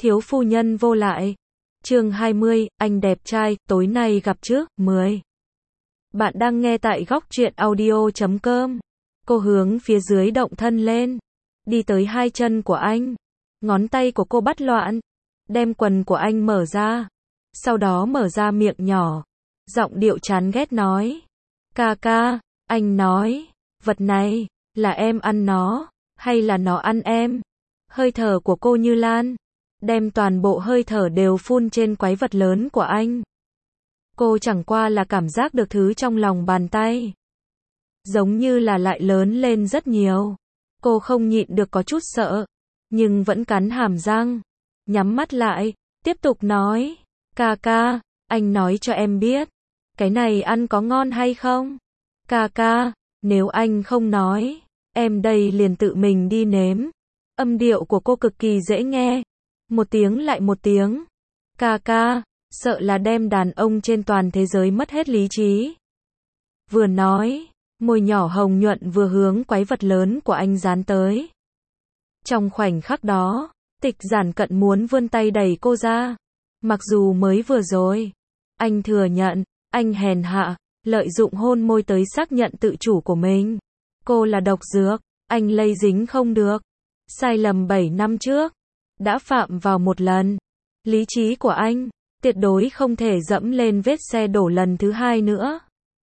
Thiếu phu nhân vô lại. Chương 20, anh đẹp trai, tối nay gặp trước, 10. Bạn đang nghe tại góc truyện audio.com. Cô hướng phía dưới động thân lên, đi tới hai chân của anh. Ngón tay của cô bắt loạn, đem quần của anh mở ra, sau đó mở ra miệng nhỏ, giọng điệu chán ghét nói. Ca ca, anh nói, vật này, là em ăn nó, hay là nó ăn em? Hơi thở của cô như lan, đem toàn bộ hơi thở đều phun trên quái vật lớn của anh. Cô chẳng qua là cảm giác được thứ trong lòng bàn tay, giống như là lại lớn lên rất nhiều. Cô không nhịn được có chút sợ, nhưng vẫn cắn hàm răng, nhắm mắt lại, tiếp tục nói. Ca ca, anh nói cho em biết, cái này ăn có ngon hay không? Ca ca, nếu anh không nói, em đây liền tự mình đi nếm. Âm điệu của cô cực kỳ dễ nghe, một tiếng lại một tiếng. Ca ca, sợ là đem đàn ông trên toàn thế giới mất hết lý trí. Vừa nói, môi nhỏ hồng nhuận vừa hướng quái vật lớn của anh dán tới. Trong khoảnh khắc đó, Tịch Giản Cận muốn vươn tay đẩy cô ra. Mặc dù mới vừa rồi, anh thừa nhận, anh hèn hạ, lợi dụng hôn môi tới xác nhận tự chủ của mình. Cô là độc dược, anh lây dính không được. Sai lầm 7 năm trước, đã phạm vào một lần. Lý trí của anh, tuyệt đối không thể dẫm lên vết xe đổ lần thứ hai nữa.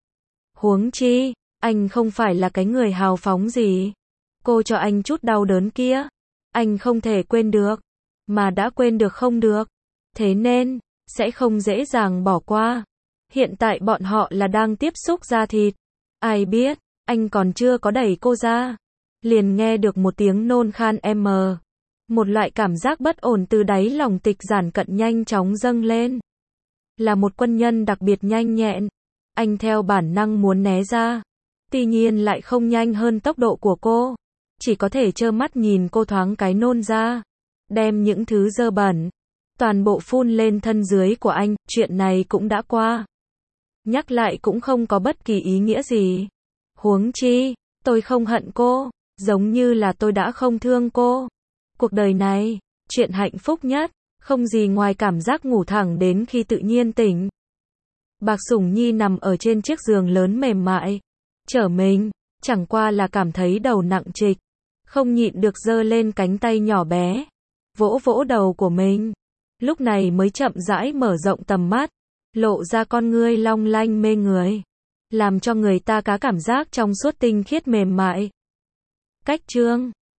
Huống chi, anh không phải là cái người hào phóng gì. Cô cho anh chút đau đớn kia, anh không thể quên được, mà đã quên được không được. Thế nên, sẽ không dễ dàng bỏ qua. Hiện tại bọn họ là đang tiếp xúc da thịt. Ai biết, anh còn chưa có đẩy cô ra, liền nghe được một tiếng nôn khan một loại cảm giác bất ổn từ đáy lòng Tịch Giản Cận nhanh chóng dâng lên. Là một quân nhân đặc biệt nhanh nhẹn, anh theo bản năng muốn né ra, tuy nhiên lại không nhanh hơn tốc độ của cô, chỉ có thể trơ mắt nhìn cô thoáng cái nôn ra, đem những thứ dơ bẩn toàn bộ phun lên thân dưới của anh. Chuyện này cũng đã qua, nhắc lại cũng không có bất kỳ ý nghĩa gì. Huống chi, tôi không hận cô, giống như là tôi đã không thương cô. Cuộc đời này, chuyện hạnh phúc nhất, không gì ngoài cảm giác ngủ thẳng đến khi tự nhiên tỉnh. Bạc Sủng Nhi nằm ở trên chiếc giường lớn mềm mại, trở mình, chẳng qua là cảm thấy đầu nặng trịch, không nhịn được giơ lên cánh tay nhỏ bé, vỗ vỗ đầu của mình. Lúc này mới chậm rãi mở rộng tầm mắt, lộ ra con ngươi long lanh mê người, làm cho người ta có cảm giác trong suốt tinh khiết mềm mại. Cách chương